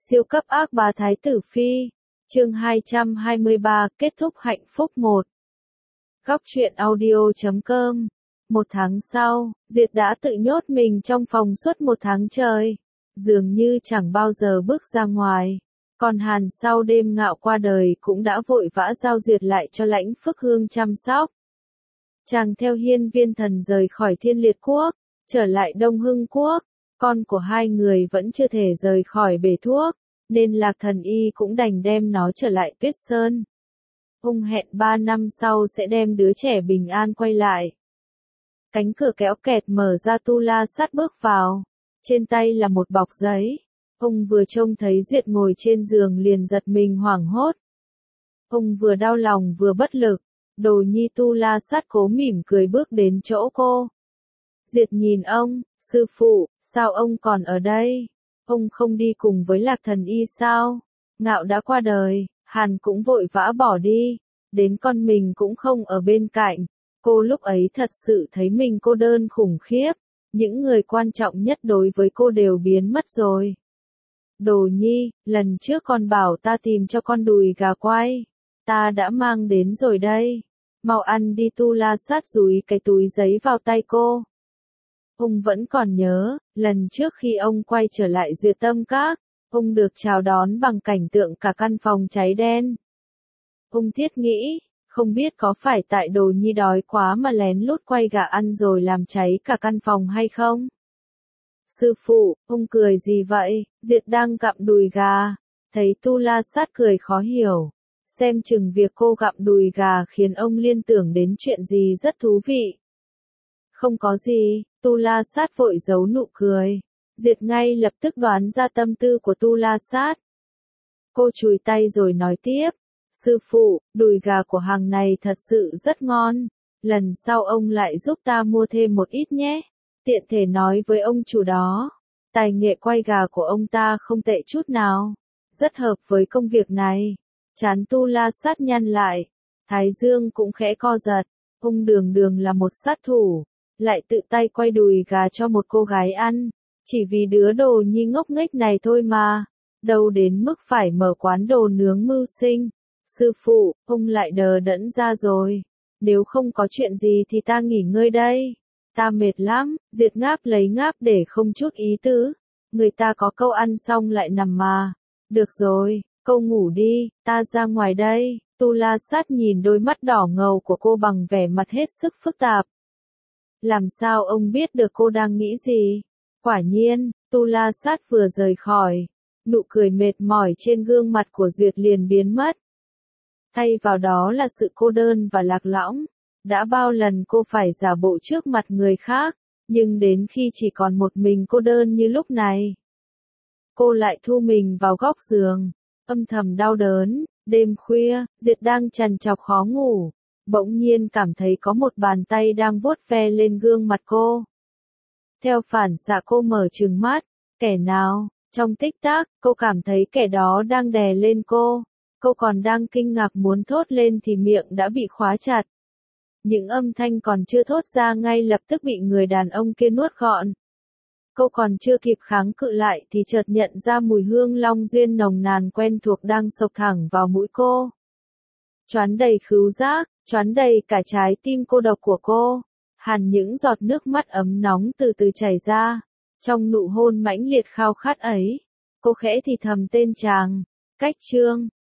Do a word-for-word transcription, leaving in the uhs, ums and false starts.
Siêu cấp ác bá Thái tử Phi, chương hai trăm hai mươi ba, kết thúc hạnh phúc một. Góc truyện audio chấm com. Một tháng sau, Diệt đã tự nhốt mình trong phòng suốt một tháng trời, dường như chẳng bao giờ bước ra ngoài. Còn Hàn sau đêm Ngạo qua đời cũng đã vội vã giao Diệt lại cho Lãnh Phước Hương chăm sóc. Chàng theo Hiên Viên Thần rời khỏi Thiên Liệt Quốc, trở lại Đông Hưng Quốc. Con của hai người vẫn chưa thể rời khỏi bể thuốc, nên Lạc Thần Y cũng đành đem nó trở lại Tuyết Sơn. Ông hẹn ba năm sau sẽ đem đứa trẻ bình an quay lại. Cánh cửa kéo kẹt mở ra, Tu La Sát bước vào. Trên tay là một bọc giấy. Ông vừa trông thấy Duyệt ngồi trên giường liền giật mình hoảng hốt. Ông vừa đau lòng vừa bất lực. Đồ nhi Tu La Sát cố mỉm cười bước đến chỗ cô. Diệt nhìn ông, sư phụ, sao ông còn ở đây? Ông không đi cùng với Lạc Thần Y sao? Ngạo đã qua đời, Hàn cũng vội vã bỏ đi, đến con mình cũng không ở bên cạnh. Cô lúc ấy thật sự thấy mình cô đơn khủng khiếp, những người quan trọng nhất đối với cô đều biến mất rồi. Đồ nhi, lần trước con bảo ta tìm cho con đùi gà quay, ta đã mang đến rồi đây. Mau ăn đi. Tu La Sát dúi cái túi giấy vào tay cô. Ông vẫn còn nhớ, lần trước khi ông quay trở lại Duyệt Tâm Các, ông được chào đón bằng cảnh tượng cả căn phòng cháy đen. Ông thiết nghĩ, không biết có phải tại Đồ nhi đói quá mà lén lút quay gà ăn rồi làm cháy cả căn phòng hay không? Sư phụ, ông cười gì vậy? Diệt đang gặm đùi gà. Thấy Tu La Sát cười khó hiểu. Xem chừng việc cô gặm đùi gà khiến ông liên tưởng đến chuyện gì rất thú vị. Không có gì, Tu La Sát vội giấu nụ cười. Diệt ngay lập tức đoán ra tâm tư của Tu La Sát. Cô chùi tay rồi nói tiếp. Sư phụ, đùi gà của hàng này thật sự rất ngon. Lần sau ông lại giúp ta mua thêm một ít nhé. Tiện thể nói với ông chủ đó. Tài nghệ quay gà của ông ta không tệ chút nào. Rất hợp với công việc này. Trán Tu La Sát nhăn lại. Thái dương cũng khẽ co giật. Ông đường đường là một sát thủ. Lại tự tay quay đùi gà cho một cô gái ăn. Chỉ vì đứa đồ nhi ngốc nghếch này thôi mà. Đâu đến mức phải mở quán đồ nướng mưu sinh. Sư phụ, ông lại đờ đẫn ra rồi. Nếu không có chuyện gì thì ta nghỉ ngơi đây. Ta mệt lắm. Diệt ngáp lấy ngáp để không chút ý tứ. Người ta có câu ăn xong lại nằm mà. Được rồi, câu ngủ đi, ta ra ngoài đây. Tu La Sát nhìn đôi mắt đỏ ngầu của cô bằng vẻ mặt hết sức phức tạp. Làm sao ông biết được cô đang nghĩ gì? Quả nhiên, Tu La Sát vừa rời khỏi, nụ cười mệt mỏi trên gương mặt của Duyệt liền biến mất. Thay vào đó là sự cô đơn và lạc lõng. Đã bao lần cô phải giả bộ trước mặt người khác, nhưng đến khi chỉ còn một mình cô đơn như lúc này, cô lại thu mình vào góc giường, âm thầm đau đớn. Đêm khuya, Diệt đang trằn trọc khó ngủ. Bỗng nhiên cảm thấy có một bàn tay đang vuốt ve lên gương mặt cô. Theo phản xạ cô mở trừng mắt. Kẻ nào? Trong tích tắc, cô cảm thấy kẻ đó đang đè lên cô. Cô còn đang kinh ngạc muốn thốt lên thì miệng đã bị khóa chặt. Những âm thanh còn chưa thốt ra ngay lập tức bị người đàn ông kia nuốt gọn. Cô còn chưa kịp kháng cự lại thì chợt nhận ra mùi hương long duyên nồng nàn quen thuộc đang xộc thẳng vào mũi cô. Choán đầy khứu giác, choán đầy cả trái tim cô độc của cô. Hàn những giọt nước mắt ấm nóng từ từ chảy ra. Trong nụ hôn mãnh liệt khao khát ấy, cô khẽ thì thầm tên chàng, Cách Trương.